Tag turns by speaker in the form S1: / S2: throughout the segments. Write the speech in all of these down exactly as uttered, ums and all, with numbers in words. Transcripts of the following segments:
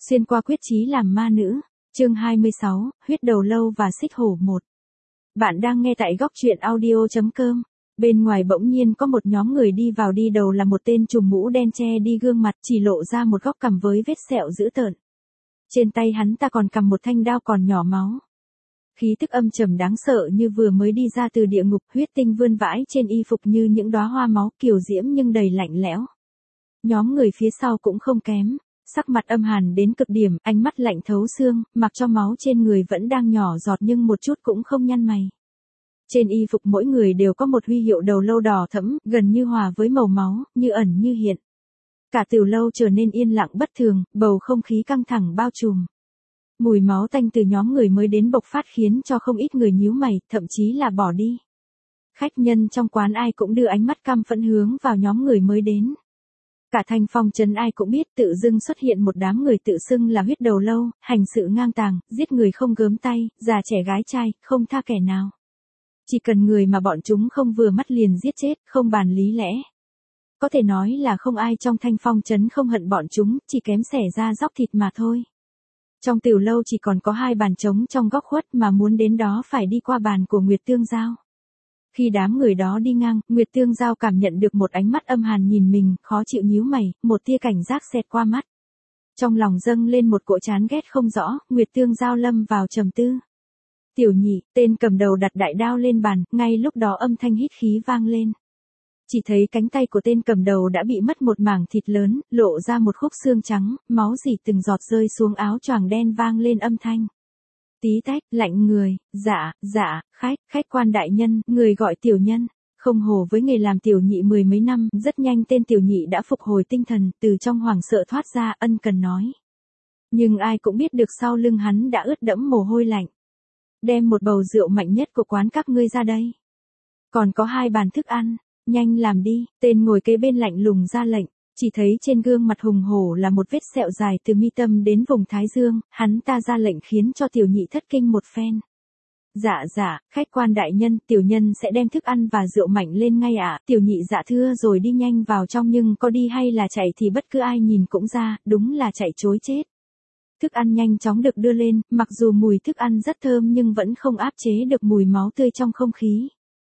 S1: Xuyên qua quyết chí làm ma nữ, chương hai mươi sáu, huyết đầu lâu và xích hổ một. Bạn đang nghe tại góc truyện audio chấm com. Bên ngoài bỗng nhiên có một nhóm người đi vào, đi đầu là một tên trùm mũ đen che đi gương mặt, chỉ lộ ra một góc cằm với vết sẹo dữ tợn. Trên tay hắn ta còn cầm một thanh đao còn nhỏ máu. Khí tức âm trầm đáng sợ như vừa mới đi ra từ địa ngục, huyết tinh vươn vãi trên y phục như những đóa hoa máu, kiều diễm nhưng đầy lạnh lẽo. Nhóm người phía sau cũng không kém. Sắc mặt âm hàn đến cực điểm, ánh mắt lạnh thấu xương, mặc cho máu trên người vẫn đang nhỏ giọt nhưng một chút cũng không nhăn mày. Trên y phục mỗi người đều có một huy hiệu đầu lâu đỏ thẫm, gần như hòa với màu máu, như ẩn như hiện. Cả tiểu lâu trở nên yên lặng bất thường, bầu không khí căng thẳng bao trùm. Mùi máu tanh từ nhóm người mới đến bộc phát khiến cho không ít người nhíu mày, thậm chí là bỏ đi. Khách nhân trong quán ai cũng đưa ánh mắt căm phẫn hướng vào nhóm người mới đến. Cả Thanh Phong trấn ai cũng biết tự dưng xuất hiện một đám người tự xưng là huyết đầu lâu, hành sự ngang tàng, giết người không gớm tay, già trẻ gái trai, không tha kẻ nào. Chỉ cần người mà bọn chúng không vừa mắt liền giết chết, không bàn lý lẽ. Có thể nói là không ai trong Thanh Phong trấn không hận bọn chúng, chỉ kém xẻ ra dóc thịt mà thôi. Trong tiểu lâu chỉ còn có hai bàn trống trong góc khuất mà muốn đến đó phải đi qua bàn của Nguyệt Tương Giao. Khi đám người đó đi ngang, Nguyệt Tương Giao cảm nhận được một ánh mắt âm hàn nhìn mình, khó chịu nhíu mày, một tia cảnh giác xẹt qua mắt. Trong lòng dâng lên một cỗ chán ghét không rõ, Nguyệt Tương Giao lâm vào trầm tư. Tiểu Nhị, tên cầm đầu đặt đại đao lên bàn, ngay lúc đó âm thanh hít khí vang lên. Chỉ thấy cánh tay của tên cầm đầu đã bị mất một mảng thịt lớn, lộ ra một khúc xương trắng, máu dỉ từng giọt rơi xuống áo choàng đen, vang lên âm thanh. Tí tách, lạnh người, dạ, dạ, khách, khách quan đại nhân, người gọi tiểu nhân. Không hổ với nghề làm tiểu nhị mười mấy năm, rất nhanh tên tiểu nhị đã phục hồi tinh thần, từ trong hoảng sợ thoát ra, ân cần nói. Nhưng ai cũng biết được sau lưng hắn đã ướt đẫm mồ hôi lạnh. Đem một bầu rượu mạnh nhất của quán các ngươi ra đây. Còn có hai bàn thức ăn, nhanh làm đi, tên ngồi kế bên lạnh lùng ra lệnh. Chỉ thấy trên gương mặt hùng hổ là một vết sẹo dài từ mi tâm đến vùng thái dương, hắn ta ra lệnh khiến cho tiểu nhị thất kinh một phen. Dạ dạ, khách quan đại nhân, tiểu nhân sẽ đem thức ăn và rượu mạnh lên ngay ạ. Tiểu nhị dạ thưa rồi đi nhanh vào trong, nhưng có đi hay là chạy thì bất cứ ai nhìn cũng ra, đúng là chạy trối chết. Thức ăn nhanh chóng được đưa lên, mặc dù mùi thức ăn rất thơm nhưng vẫn không áp chế được mùi máu tươi trong không khí.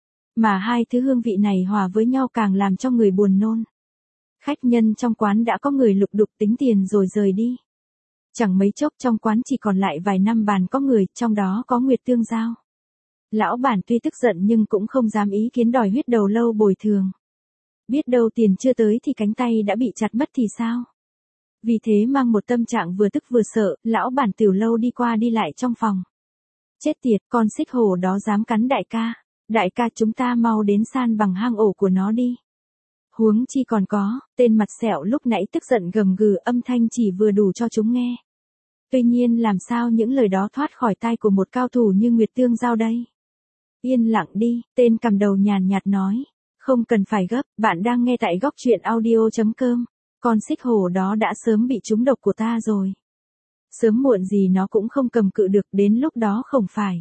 S1: Mà hai thứ hương vị này hòa với nhau càng làm cho người buồn nôn. Khách nhân trong quán đã có người lục đục tính tiền rồi rời đi. Chẳng mấy chốc trong quán chỉ còn lại vài năm bàn có người, trong đó có Nguyệt Tương Giao. Lão bản tuy tức giận nhưng cũng không dám ý kiến đòi huyết đầu lâu bồi thường. Biết đâu tiền chưa tới thì cánh tay đã bị chặt mất thì sao? Vì thế mang một tâm trạng vừa tức vừa sợ, lão bản tiểu lâu đi qua đi lại trong phòng. Chết tiệt, con xích hổ đó dám cắn đại ca. Đại ca, chúng ta mau đến san bằng hang ổ của nó đi. Huống chi còn có, tên mặt sẹo lúc nãy tức giận gầm gừ, âm thanh chỉ vừa đủ cho chúng nghe. Tuy nhiên làm sao những lời đó thoát khỏi tai của một cao thủ như Nguyệt Tương Giao đây? Yên lặng đi, tên cầm đầu nhàn nhạt nói. Không cần phải gấp, bạn đang nghe tại góc truyện audio chấm com. Con xích hổ đó đã sớm bị trúng độc của ta rồi. Sớm muộn gì nó cũng không cầm cự được, đến lúc đó không phải.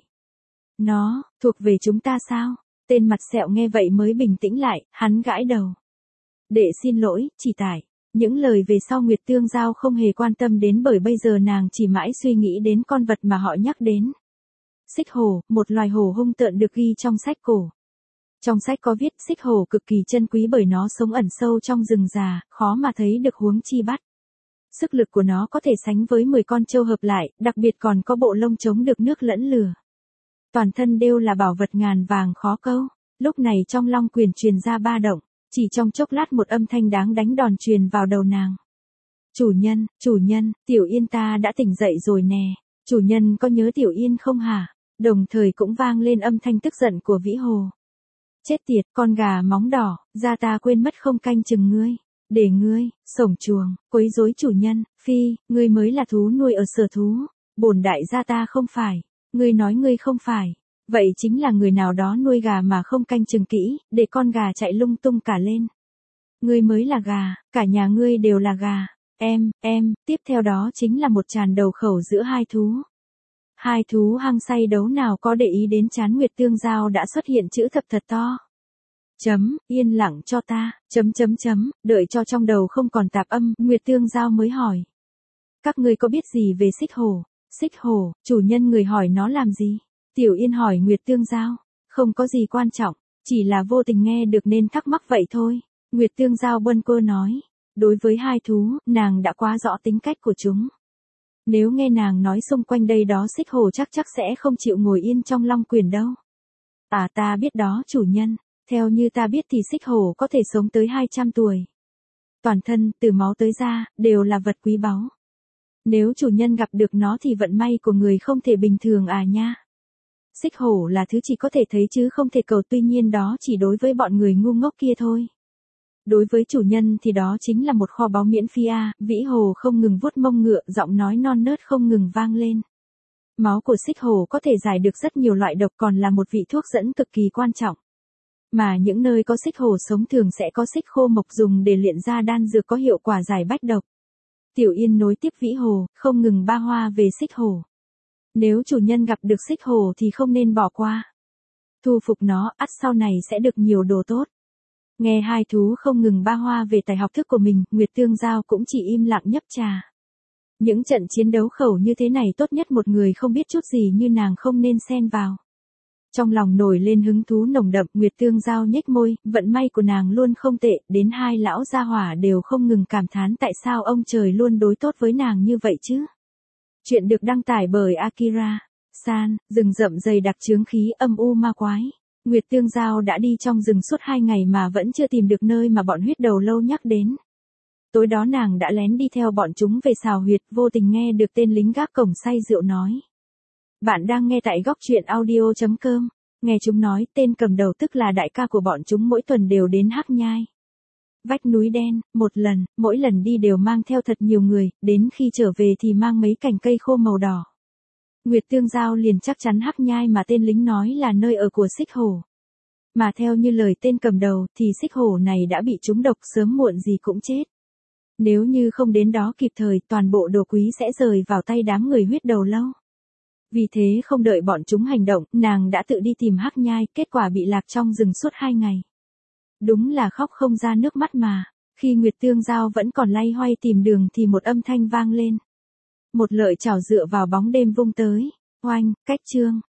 S1: Nó, thuộc về chúng ta sao? Tên mặt sẹo nghe vậy mới bình tĩnh lại, hắn gãi đầu. Để xin lỗi, chỉ tại. Những lời về sau Nguyệt Tương Giao không hề quan tâm đến, bởi bây giờ nàng chỉ mãi suy nghĩ đến con vật mà họ nhắc đến. Xích hổ, một loài hổ hung tợn được ghi trong sách cổ. Trong sách có viết xích hổ cực kỳ chân quý bởi nó sống ẩn sâu trong rừng già, khó mà thấy được huống chi bắt. Sức lực của nó có thể sánh với mười con trâu hợp lại, đặc biệt còn có bộ lông chống được nước lẫn lửa. Toàn thân đều là bảo vật ngàn vàng khó câu. Lúc này trong long quyền truyền ra ba động, chỉ trong chốc lát một âm thanh đáng đánh đòn truyền vào đầu nàng. Chủ nhân, chủ nhân, Tiểu Yên ta đã tỉnh dậy rồi nè. Chủ nhân có nhớ Tiểu Yên không hả? Đồng thời cũng vang lên âm thanh tức giận của Vĩ Hồ. Chết tiệt, con gà móng đỏ, gia ta quên mất không canh chừng ngươi. Để ngươi, sổng chuồng, quấy rối chủ nhân, phi, ngươi mới là thú nuôi ở sở thú. Bổn đại gia ta không phải. Ngươi nói ngươi không phải. Vậy chính là người nào đó nuôi gà mà không canh chừng kỹ, để con gà chạy lung tung cả lên. Ngươi mới là gà, cả nhà ngươi đều là gà. Em, em, tiếp theo đó chính là một tràn đầu khẩu giữa hai thú. Hai thú hăng say đấu nào có để ý đến trán Nguyệt Tương Giao đã xuất hiện chữ thập thật to. Chấm, yên lặng cho ta, chấm chấm chấm, đợi cho trong đầu không còn tạp âm, Nguyệt Tương Giao mới hỏi. Các ngươi có biết gì về xích hổ? Xích hổ, chủ nhân người hỏi nó làm gì? Tiểu Yên hỏi Nguyệt Tương Giao. Không có gì quan trọng, chỉ là vô tình nghe được nên thắc mắc vậy thôi. Nguyệt Tương Giao bâng quơ nói. Đối với hai thú, nàng đã quá rõ tính cách của chúng. Nếu nghe nàng nói xung quanh đây đó xích hổ chắc chắc sẽ không chịu ngồi yên trong long quyển đâu. À ta biết đó chủ nhân, theo như ta biết thì xích hổ có thể sống tới hai trăm tuổi. Toàn thân, từ máu tới da, đều là vật quý báu. Nếu chủ nhân gặp được nó thì vận may của người không thể bình thường à nha. Xích hổ là thứ chỉ có thể thấy chứ không thể cầu, tuy nhiên đó chỉ đối với bọn người ngu ngốc kia thôi. Đối với chủ nhân thì đó chính là một kho báu miễn phí à, Vĩ Hồ không ngừng vuốt mông ngựa, giọng nói non nớt không ngừng vang lên. Máu của xích hổ có thể giải được rất nhiều loại độc, còn là một vị thuốc dẫn cực kỳ quan trọng. Mà những nơi có xích hổ sống thường sẽ có xích khô mộc dùng để luyện ra đan dược có hiệu quả giải bách độc. Tiểu Yên nối tiếp Vĩ Hồ, không ngừng ba hoa về xích hổ. Nếu chủ nhân gặp được xích hổ thì không nên bỏ qua. Thu phục nó, ắt sau này sẽ được nhiều đồ tốt. Nghe hai thú không ngừng ba hoa về tài học thức của mình, Nguyệt Tương Giao cũng chỉ im lặng nhấp trà. Những trận chiến đấu khẩu như thế này tốt nhất một người không biết chút gì như nàng không nên xen vào. Trong lòng nổi lên hứng thú nồng đậm, Nguyệt Tương Giao nhếch môi, vận may của nàng luôn không tệ, đến hai lão gia hỏa đều không ngừng cảm thán tại sao ông trời luôn đối tốt với nàng như vậy chứ. Chuyện được đăng tải bởi Akira San, rừng rậm dày đặc chướng khí âm u ma quái. Nguyệt Tương Giao đã đi trong rừng suốt hai ngày mà vẫn chưa tìm được nơi mà bọn huyết đầu lâu nhắc đến. Tối đó nàng đã lén đi theo bọn chúng về xào huyệt, vô tình nghe được tên lính gác cổng say rượu nói. Bạn đang nghe tại góc truyện audio chấm com. Nghe chúng nói tên cầm đầu tức là đại ca của bọn chúng mỗi tuần đều đến Hắc Nhai. Vách núi đen, một lần, mỗi lần đi đều mang theo thật nhiều người, đến khi trở về thì mang mấy cành cây khô màu đỏ. Nguyệt Tương Giao liền chắc chắn Hắc Nhai mà tên lính nói là nơi ở của xích hổ. Mà theo như lời tên cầm đầu thì xích hổ này đã bị trúng độc, sớm muộn gì cũng chết. Nếu như không đến đó kịp thời, toàn bộ đồ quý sẽ rời vào tay đám người huyết đầu lâu. Vì thế không đợi bọn chúng hành động, nàng đã tự đi tìm Hắc Nhai, kết quả bị lạc trong rừng suốt hai ngày. Đúng là khóc không ra nước mắt mà. Khi Nguyệt Tương Giao vẫn còn loay hoay tìm đường thì một âm thanh vang lên. Một lợi chảo dựa vào bóng đêm vung tới. Oanh, cách chương.